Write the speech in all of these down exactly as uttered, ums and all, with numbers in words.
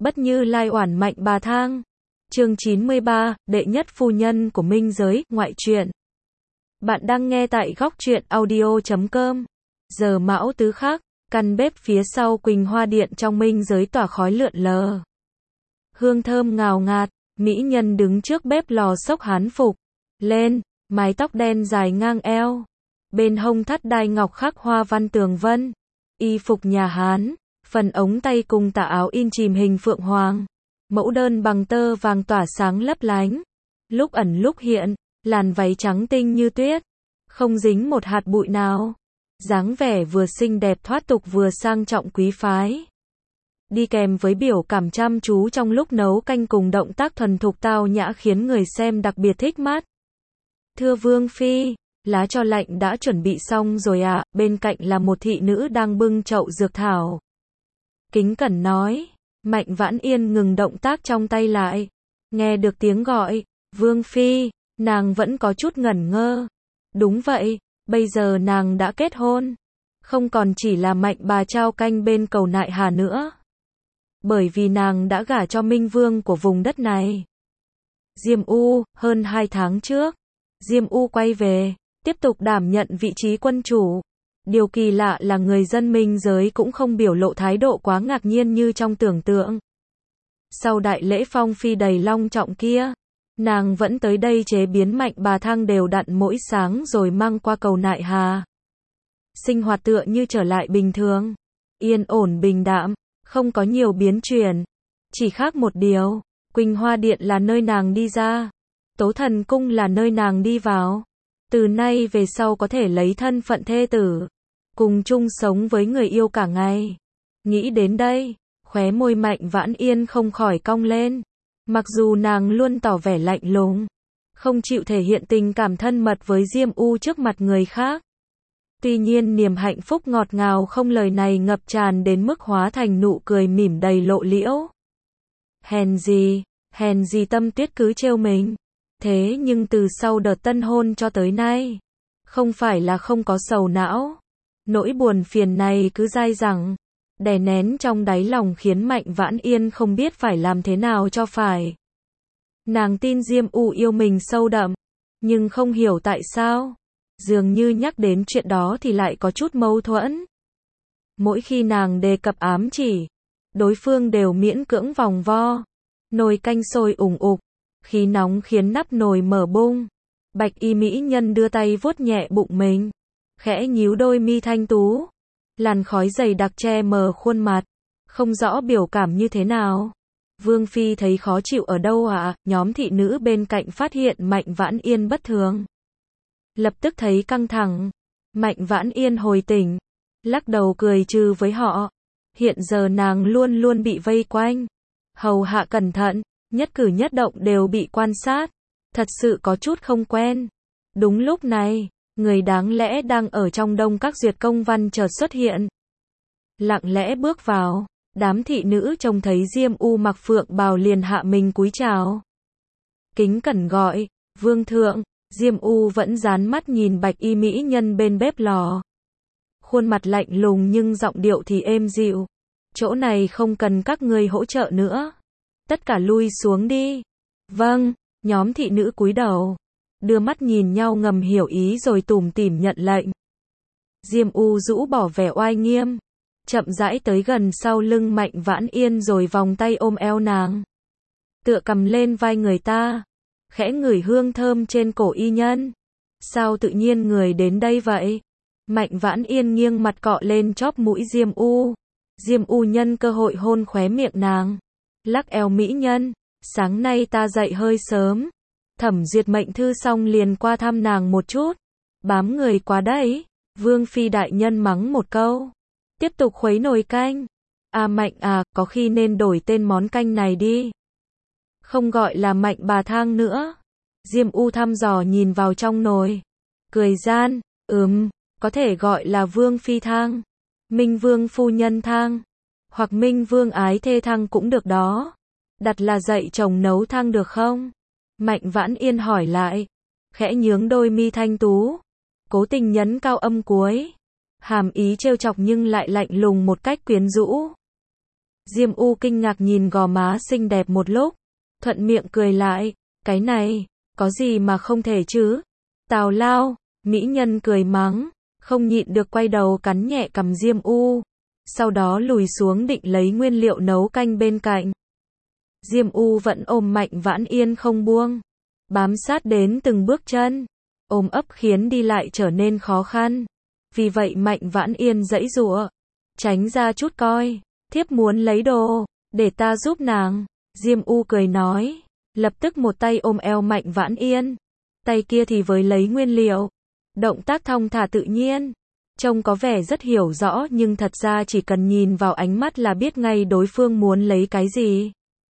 Bất Như Lai oản Mạnh Bà Thang. Chương chín mươi ba, đệ nhất phu nhân của Minh Giới, ngoại truyện. Bạn đang nghe tại góc truyện audio chấm com. Giờ Mão Tứ Khắc, căn bếp phía sau Quỳnh Hoa Điện trong Minh Giới tỏa khói lượn lờ. Hương thơm ngào ngạt, mỹ nhân đứng trước bếp lò xốc hán phục lên, mái tóc đen dài ngang eo, bên hông thắt đai ngọc khắc hoa văn tường vân, y phục nhà Hán, phần ống tay cùng tà áo in chìm hình phượng hoàng, mẫu đơn bằng tơ vàng tỏa sáng lấp lánh, lúc ẩn lúc hiện, làn váy trắng tinh như tuyết, không dính một hạt bụi nào, dáng vẻ vừa xinh đẹp thoát tục vừa sang trọng quý phái. Đi kèm với biểu cảm chăm chú trong lúc nấu canh cùng động tác thuần thục tao nhã khiến người xem đặc biệt thích mắt. Thưa Vương Phi, lá cho lạnh đã chuẩn bị xong rồi ạ, à, bên cạnh là một thị nữ đang bưng chậu dược thảo. Kính cẩn nói, Mạnh Vãn Yên ngừng động tác trong tay lại. Nghe được tiếng gọi, Vương Phi, nàng vẫn có chút ngẩn ngơ. Đúng vậy, bây giờ nàng đã kết hôn. Không còn chỉ là Mạnh bà trao canh bên cầu Nại Hà nữa. Bởi vì nàng đã gả cho Minh Vương của vùng đất này. Diêm U, hơn hai tháng trước, Diêm U quay về, tiếp tục đảm nhận vị trí quân chủ. Điều kỳ lạ là người dân Minh Giới cũng không biểu lộ thái độ quá ngạc nhiên như trong tưởng tượng. Sau đại lễ phong phi đầy long trọng kia, nàng vẫn tới đây chế biến Mạnh Bà Thang đều đặn mỗi sáng rồi mang qua cầu Nại Hà. Sinh hoạt tựa như trở lại bình thường, yên ổn bình đạm, không có nhiều biến chuyển. Chỉ khác một điều, Quỳnh Hoa Điện là nơi nàng đi ra, Tố Thần Cung là nơi nàng đi vào. Từ nay về sau có thể lấy thân phận thê tử, cùng chung sống với người yêu cả ngày. Nghĩ đến đây, khóe môi Mạnh Vãn Yên không khỏi cong lên. Mặc dù nàng luôn tỏ vẻ lạnh lùng, không chịu thể hiện tình cảm thân mật với Diêm U trước mặt người khác. Tuy nhiên niềm hạnh phúc ngọt ngào không lời này ngập tràn đến mức hóa thành nụ cười mỉm đầy lộ liễu. Hèn gì, hèn gì Tâm Tuyết cứ trêu mình. Thế nhưng từ sau đợt tân hôn cho tới nay, không phải là không có sầu não. Nỗi buồn phiền này cứ dai dẳng, đè nén trong đáy lòng khiến Mạnh Vãn Yên không biết phải làm thế nào cho phải. Nàng tin Diêm U yêu mình sâu đậm, nhưng không hiểu tại sao, dường như nhắc đến chuyện đó thì lại có chút mâu thuẫn. Mỗi khi nàng đề cập ám chỉ, đối phương đều miễn cưỡng vòng vo. Nồi canh sôi ủng ục, khí nóng khiến nắp nồi mở bung. Bạch y mỹ nhân đưa tay vuốt nhẹ bụng mình, khẽ nhíu đôi mi thanh tú. Làn khói dày đặc che mờ khuôn mặt, không rõ biểu cảm như thế nào. Vương Phi thấy khó chịu ở đâu ạ? À? Nhóm thị nữ bên cạnh phát hiện Mạnh Vãn Yên bất thường, lập tức thấy căng thẳng. Mạnh Vãn Yên hồi tỉnh, lắc đầu cười trừ với họ. Hiện giờ nàng luôn luôn bị vây quanh, hầu hạ cẩn thận, nhất cử nhất động đều bị quan sát, thật sự có chút không quen. Đúng lúc này, người đáng lẽ đang ở trong đông các duyệt công văn chợt xuất hiện. Lặng lẽ bước vào, đám thị nữ trông thấy Diêm U mặc phượng bào liền hạ mình cúi chào. Kính cẩn gọi, Vương thượng. Diêm U vẫn dán mắt nhìn bạch y mỹ nhân bên bếp lò. Khuôn mặt lạnh lùng nhưng giọng điệu thì êm dịu. Chỗ này không cần các người hỗ trợ nữa. Tất cả lui xuống đi. Vâng, nhóm thị nữ cúi đầu, đưa mắt nhìn nhau ngầm hiểu ý rồi tủm tỉm nhận lệnh. Diêm U rũ bỏ vẻ oai nghiêm, chậm rãi tới gần sau lưng Mạnh Vãn Yên rồi vòng tay ôm eo nàng. Tựa cầm lên vai người ta, khẽ ngửi hương thơm trên cổ y nhân. Sao tự nhiên người đến đây vậy? Mạnh Vãn Yên nghiêng mặt cọ lên chóp mũi Diêm U. Diêm U nhân cơ hội hôn khóe miệng nàng, lắc eo mỹ nhân. Sáng nay ta dậy hơi sớm, thẩm duyệt mệnh thư xong liền qua thăm nàng một chút. Bám người quá đấy. Vương Phi đại nhân mắng một câu, tiếp tục khuấy nồi canh. À Mạnh à, có khi nên đổi tên món canh này đi, không gọi là Mạnh Bà Thang nữa. Diêm U thăm dò nhìn vào trong nồi, cười gian, ừm, có thể gọi là Vương Phi Thang, Minh Vương Phu Nhân Thang, hoặc Minh Vương Ái Thê Thang cũng được đó. Đặt là dạy chồng nấu thang được không? Mạnh Vãn Yên hỏi lại, khẽ nhướng đôi mi thanh tú, cố tình nhấn cao âm cuối, hàm ý trêu chọc nhưng lại lạnh lùng một cách quyến rũ. Diêm U kinh ngạc nhìn gò má xinh đẹp một lúc, thuận miệng cười lại, cái này, có gì mà không thể chứ? Tào lao, mỹ nhân cười mắng, không nhịn được quay đầu cắn nhẹ cằm Diêm U, sau đó lùi xuống định lấy nguyên liệu nấu canh bên cạnh. Diêm U vẫn ôm Mạnh Vãn Yên không buông, bám sát đến từng bước chân, ôm ấp khiến đi lại trở nên khó khăn. Vì vậy Mạnh Vãn Yên giãy giụa, tránh ra chút coi, thiếp muốn lấy đồ, để ta giúp nàng. Diêm U cười nói, lập tức một tay ôm eo Mạnh Vãn Yên, tay kia thì với lấy nguyên liệu, động tác thong thả tự nhiên, trông có vẻ rất hiểu rõ nhưng thật ra chỉ cần nhìn vào ánh mắt là biết ngay đối phương muốn lấy cái gì.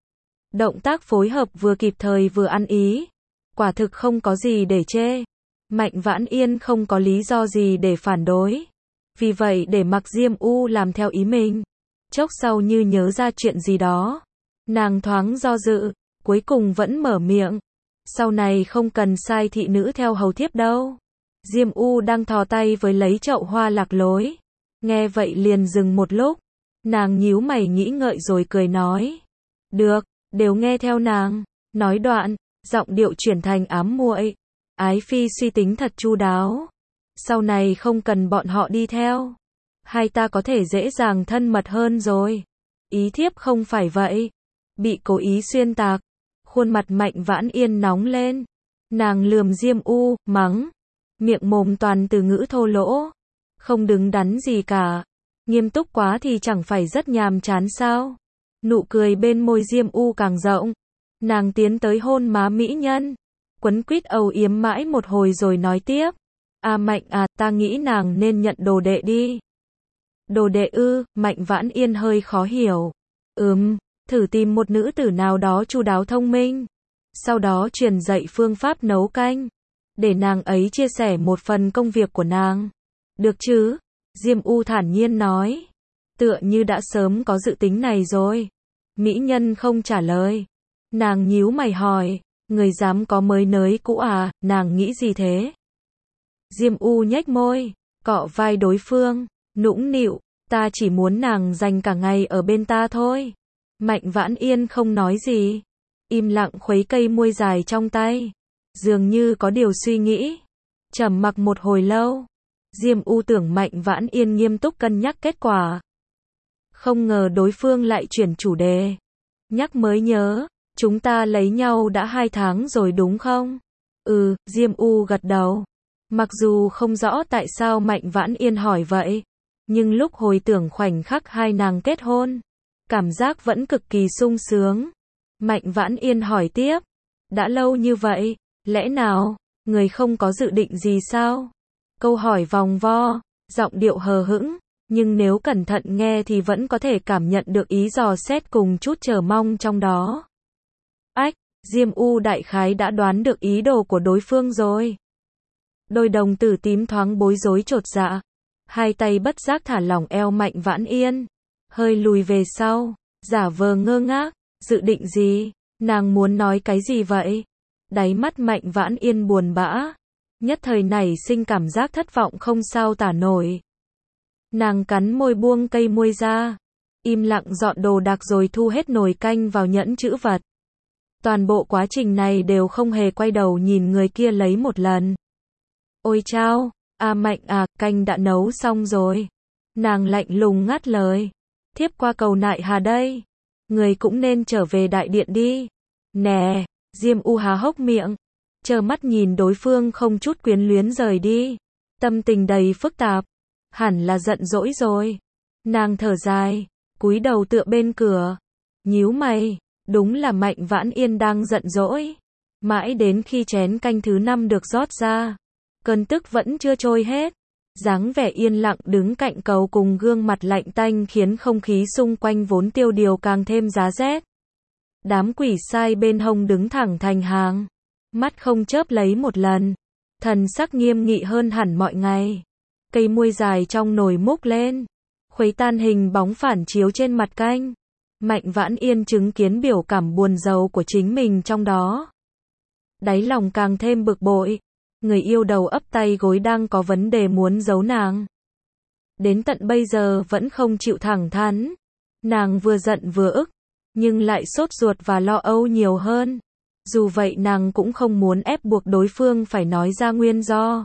Động tác phối hợp vừa kịp thời vừa ăn ý, quả thực không có gì để chê. Mạnh Vãn Yên không có lý do gì để phản đối, vì vậy để mặc Diêm U làm theo ý mình. Chốc sau như nhớ ra chuyện gì đó, nàng thoáng do dự, cuối cùng vẫn mở miệng, sau này không cần sai thị nữ theo hầu thiếp đâu. Diêm U đang thò tay với lấy chậu hoa lạc lối, nghe vậy liền dừng một lúc, nàng nhíu mày nghĩ ngợi rồi cười nói, được, đều nghe theo nàng. Nói đoạn, giọng điệu chuyển thành ám muội, ái phi suy tính thật chu đáo, sau này không cần bọn họ đi theo, hai ta có thể dễ dàng thân mật hơn rồi. Ý thiếp không phải vậy. Bị cố ý xuyên tạc, khuôn mặt Mạnh Vãn Yên nóng lên, nàng lườm Diêm U, mắng, miệng mồm toàn từ ngữ thô lỗ, không đứng đắn gì cả, nghiêm túc quá thì chẳng phải rất nhàm chán sao? Nụ cười bên môi Diêm U càng rộng, nàng tiến tới hôn má mỹ nhân, quấn quýt âu yếm mãi một hồi rồi nói tiếp, à Mạnh à, ta nghĩ nàng nên nhận đồ đệ đi. Đồ đệ ư? Mạnh Vãn Yên hơi khó hiểu. Ừm, thử tìm một nữ tử nào đó chu đáo thông minh, sau đó truyền dạy phương pháp nấu canh, để nàng ấy chia sẻ một phần công việc của nàng. Được chứ? Diêm U thản nhiên nói, tựa như đã sớm có dự tính này rồi. Mỹ nhân không trả lời, nàng nhíu mày hỏi, người dám có mới nới cũ à, nàng nghĩ gì thế? Diêm U nhếch môi, cọ vai đối phương, nũng nịu, ta chỉ muốn nàng dành cả ngày ở bên ta thôi. Mạnh Vãn Yên không nói gì, im lặng khuấy cây muôi dài trong tay, dường như có điều suy nghĩ. Trầm mặc một hồi lâu, Diêm U tưởng Mạnh Vãn Yên nghiêm túc cân nhắc kết quả. Không ngờ đối phương lại chuyển chủ đề. Nhắc mới nhớ, chúng ta lấy nhau đã hai tháng rồi đúng không? Ừ, Diêm U gật đầu. Mặc dù không rõ tại sao Mạnh Vãn Yên hỏi vậy, nhưng lúc hồi tưởng khoảnh khắc hai nàng kết hôn, cảm giác vẫn cực kỳ sung sướng. Mạnh Vãn Yên hỏi tiếp, đã lâu như vậy, lẽ nào, người không có dự định gì sao? Câu hỏi vòng vo, giọng điệu hờ hững, nhưng nếu cẩn thận nghe thì vẫn có thể cảm nhận được ý dò xét cùng chút chờ mong trong đó. Ách, Diêm U đại khái đã đoán được ý đồ của đối phương rồi. Đôi đồng tử tím thoáng bối rối chột dạ, hai tay bất giác thả lỏng eo Mạnh Vãn Yên, hơi lùi về sau, giả vờ ngơ ngác, dự định gì? Nàng muốn nói cái gì vậy? Đáy mắt Mạnh Vãn Yên buồn bã, nhất thời nảy sinh cảm giác thất vọng không sao tả nổi. Nàng cắn môi buông cây muôi ra, im lặng dọn đồ đạc rồi thu hết nồi canh vào nhẫn trữ vật. Toàn bộ quá trình này đều không hề quay đầu nhìn người kia lấy một lần. Ôi chao, à Mạnh à, canh đã nấu xong rồi. Nàng lạnh lùng ngắt lời. Thiếp qua cầu nại hà đây. Người cũng nên trở về đại điện đi. Nè, Diêm U há hốc miệng, trơ mắt nhìn đối phương không chút quyến luyến rời đi. Tâm tình đầy phức tạp, hẳn là giận dỗi rồi. Nàng thở dài, cúi đầu tựa bên cửa, nhíu mày, đúng là Mạnh Vãn Yên đang giận dỗi. Mãi đến khi chén canh thứ năm được rót ra, cơn tức vẫn chưa trôi hết. Dáng vẻ yên lặng đứng cạnh cầu cùng gương mặt lạnh tanh khiến không khí xung quanh vốn tiêu điều càng thêm giá rét. Đám quỷ sai bên hông đứng thẳng thành hàng, mắt không chớp lấy một lần, thần sắc nghiêm nghị hơn hẳn mọi ngày. Cây muôi dài trong nồi múc lên, khuấy tan hình bóng phản chiếu trên mặt canh. Mạnh Vãn Yên chứng kiến biểu cảm buồn rầu của chính mình trong đó, đáy lòng càng thêm bực bội. Người yêu đầu ấp tay gối đang có vấn đề muốn giấu nàng, đến tận bây giờ vẫn không chịu thẳng thắn. Nàng vừa giận vừa ức, nhưng lại sốt ruột và lo âu nhiều hơn. Dù vậy nàng cũng không muốn ép buộc đối phương phải nói ra nguyên do.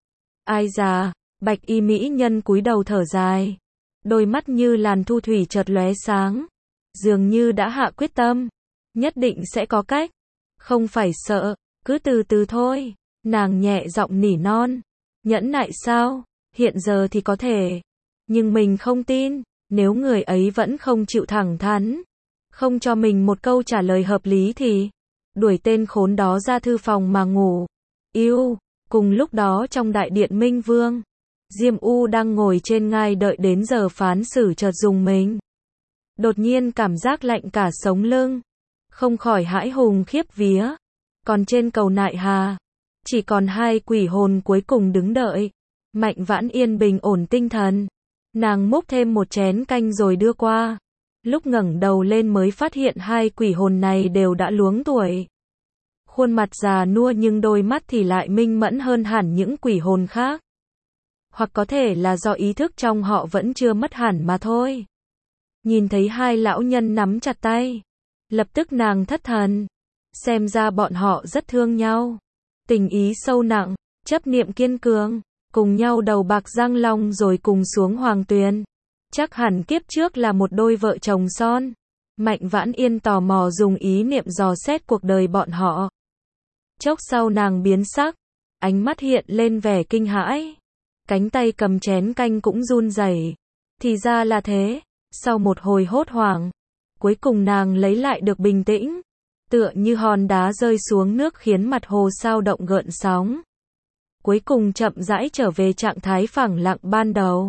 Ai già, bạch y mỹ nhân cúi đầu thở dài. Đôi mắt như làn thu thủy chợt lóe sáng. Dường như đã hạ quyết tâm. Nhất định sẽ có cách. Không phải sợ, cứ từ từ thôi. Nàng nhẹ giọng nỉ non. Nhẫn nại sao? Hiện giờ thì có thể. Nhưng mình không tin, nếu người ấy vẫn không chịu thẳng thắn, không cho mình một câu trả lời hợp lý thì đuổi tên khốn đó ra thư phòng mà ngủ. Yêu, cùng lúc đó trong đại điện Minh Vương, Diêm U đang ngồi trên ngai đợi đến giờ phán xử chợt dùng mình. Đột nhiên cảm giác lạnh cả sống lưng, không khỏi hãi hùng khiếp vía. Còn trên cầu Nại Hà, chỉ còn hai quỷ hồn cuối cùng đứng đợi. Mạnh Vãn Yên bình ổn tinh thần. Nàng múc thêm một chén canh rồi đưa qua. Lúc ngẩng đầu lên mới phát hiện hai quỷ hồn này đều đã luống tuổi. Khuôn mặt già nua nhưng đôi mắt thì lại minh mẫn hơn hẳn những quỷ hồn khác. Hoặc có thể là do ý thức trong họ vẫn chưa mất hẳn mà thôi. Nhìn thấy hai lão nhân nắm chặt tay, lập tức nàng thất thần. Xem ra bọn họ rất thương nhau. Tình ý sâu nặng, chấp niệm kiên cường, cùng nhau đầu bạc răng long rồi cùng xuống hoàng tuyền. Chắc hẳn kiếp trước là một đôi vợ chồng son. Mạnh Vãn Yên tò mò dùng ý niệm dò xét cuộc đời bọn họ. Chốc sau nàng biến sắc, ánh mắt hiện lên vẻ kinh hãi. Cánh tay cầm chén canh cũng run rẩy. Thì ra là thế, sau một hồi hốt hoảng, cuối cùng nàng lấy lại được bình tĩnh. Tựa như hòn đá rơi xuống nước khiến mặt hồ sao động gợn sóng. Cuối cùng chậm rãi trở về trạng thái phẳng lặng ban đầu.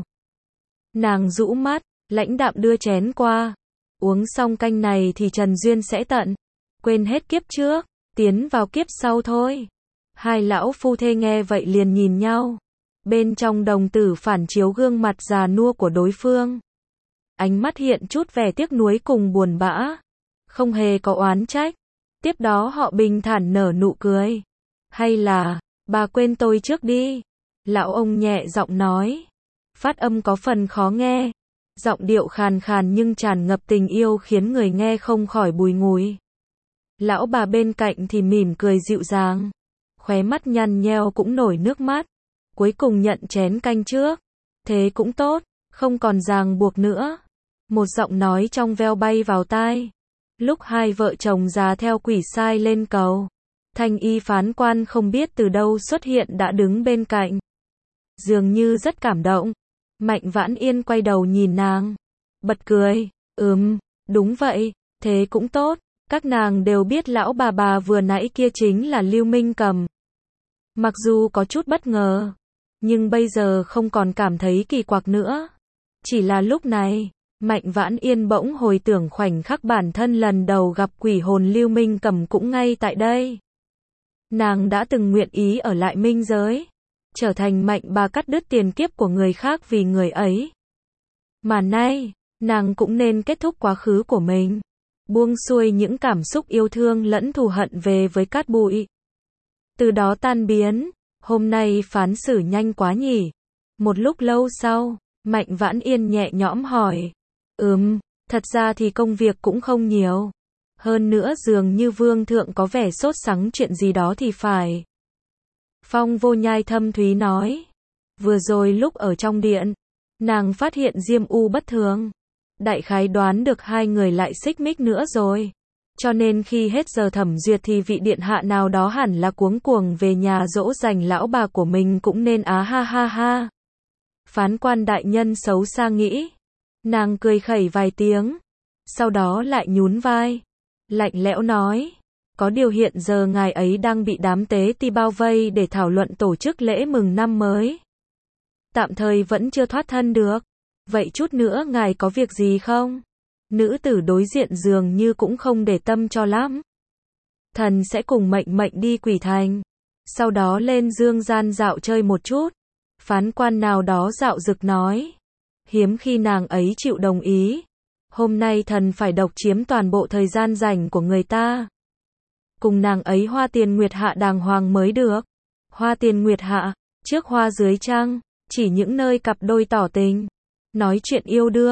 Nàng rũ mắt, lãnh đạm đưa chén qua. Uống xong canh này thì Trần Duyên sẽ tận. Quên hết kiếp trước, tiến vào kiếp sau thôi. Hai lão phu thê nghe vậy liền nhìn nhau. Bên trong đồng tử phản chiếu gương mặt già nua của đối phương. Ánh mắt hiện chút vẻ tiếc nuối cùng buồn bã. Không hề có oán trách. Tiếp đó họ bình thản nở nụ cười. Hay là, bà quên tôi trước đi. Lão ông nhẹ giọng nói. Phát âm có phần khó nghe. Giọng điệu khàn khàn nhưng tràn ngập tình yêu khiến người nghe không khỏi bùi ngùi. Lão bà bên cạnh thì mỉm cười dịu dàng. Khóe mắt nhăn nheo cũng nổi nước mắt. Cuối cùng nhận chén canh trước. Thế cũng tốt, không còn ràng buộc nữa. Một giọng nói trong veo bay vào tai. Lúc hai vợ chồng già theo quỷ sai lên cầu, thanh y phán quan không biết từ đâu xuất hiện đã đứng bên cạnh. Dường như rất cảm động. Mạnh Vãn Yên quay đầu nhìn nàng. Bật cười. Ừm, đúng vậy, thế cũng tốt. Các nàng đều biết lão bà bà vừa nãy kia chính là Lưu Minh Cầm. Mặc dù có chút bất ngờ, nhưng bây giờ không còn cảm thấy kỳ quặc nữa. Chỉ là lúc này, Mạnh Vãn Yên bỗng hồi tưởng khoảnh khắc bản thân lần đầu gặp quỷ hồn Lưu Minh Cầm cũng ngay tại đây. Nàng đã từng nguyện ý ở lại minh giới, trở thành mạnh bà cắt đứt tiền kiếp của người khác vì người ấy. Mà nay, nàng cũng nên kết thúc quá khứ của mình, buông xuôi những cảm xúc yêu thương lẫn thù hận về với cát bụi. Từ đó tan biến. Hôm nay phán xử nhanh quá nhỉ? Một lúc lâu sau, Mạnh Vãn Yên nhẹ nhõm hỏi. Ừm, thật ra thì công việc cũng không nhiều. Hơn nữa dường như vương thượng có vẻ sốt sắng chuyện gì đó thì phải. Phong Vô Nhai thâm thúy nói. Vừa rồi lúc ở trong điện, nàng phát hiện Diêm U bất thường. Đại khái đoán được hai người lại xích mích nữa rồi. Cho nên khi hết giờ thẩm duyệt thì vị điện hạ nào đó hẳn là cuống cuồng về nhà dỗ dành lão bà của mình cũng nên á ha ha ha. Phán quan đại nhân xấu xa nghĩ. Nàng cười khẩy vài tiếng. Sau đó lại nhún vai. Lạnh lẽo nói. Có điều hiện giờ ngài ấy đang bị đám tế ti bao vây để thảo luận tổ chức lễ mừng năm mới. Tạm thời vẫn chưa thoát thân được. Vậy chút nữa ngài có việc gì không? Nữ tử đối diện dường như cũng không để tâm cho lắm. Thần sẽ cùng mệnh mệnh đi Quỷ Thành. Sau đó lên dương gian dạo chơi một chút. Phán quan nào đó dạo dực nói. Hiếm khi nàng ấy chịu đồng ý. Hôm nay thần phải độc chiếm toàn bộ thời gian rảnh của người ta. Cùng nàng ấy hoa tiền nguyệt hạ đàng hoàng mới được. Hoa tiền nguyệt hạ, trước hoa dưới trăng, chỉ những nơi cặp đôi tỏ tình, nói chuyện yêu đương.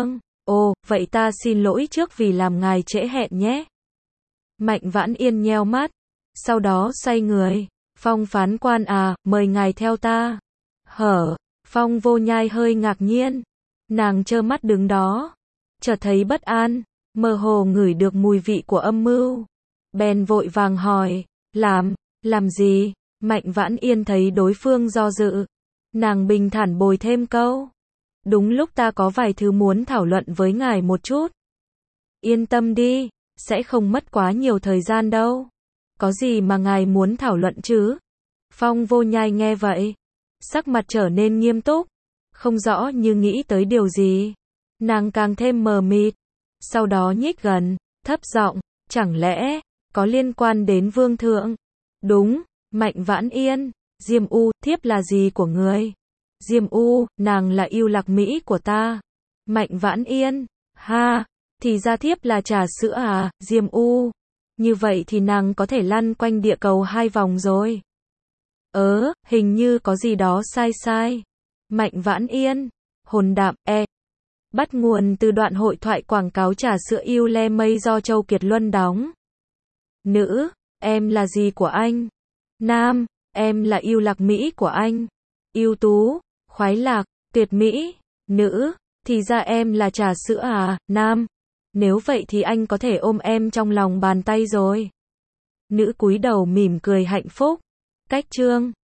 Ồ, vậy ta xin lỗi trước vì làm ngài trễ hẹn nhé. Mạnh Vãn Yên nheo mắt, sau đó xoay người. Phong phán quan à, mời ngài theo ta. Hở, Phong Vô Nhai hơi ngạc nhiên. Nàng trơ mắt đứng đó, chợt thấy bất an, mơ hồ ngửi được mùi vị của âm mưu. Bèn vội vàng hỏi, làm, làm gì? Mạnh Vãn Yên thấy đối phương do dự. Nàng bình thản bồi thêm câu. Đúng lúc ta có vài thứ muốn thảo luận với ngài một chút. Yên tâm đi, sẽ không mất quá nhiều thời gian đâu. Có gì mà ngài muốn thảo luận chứ? Phong Vô Nhai nghe vậy, sắc mặt trở nên nghiêm túc, không rõ như nghĩ tới điều gì. Nàng càng thêm mờ mịt, sau đó nhích gần, thấp giọng, chẳng lẽ có liên quan đến vương thượng? Đúng, Mạnh Vãn Yên, Diêm U, thiếp là gì của người? Diêm U, nàng là yêu lạc Mỹ của ta. Mạnh Vãn Yên, ha, thì ra thiếp là trà sữa à, Diêm U. Như vậy thì nàng có thể lăn quanh địa cầu hai vòng rồi. Ớ, hình như có gì đó sai sai. Mạnh Vãn Yên, hồn đạm, e. Bắt nguồn từ đoạn hội thoại quảng cáo trà sữa yêu le mây do Châu Kiệt Luân đóng. Nữ, em là gì của anh? Nam, em là yêu lạc Mỹ của anh. Yêu tú, khoái lạc, tuyệt mỹ. Nữ, thì ra em là trà sữa à? Nam, nếu vậy thì anh có thể ôm em trong lòng bàn tay rồi. Nữ cúi đầu mỉm cười hạnh phúc. Cách chương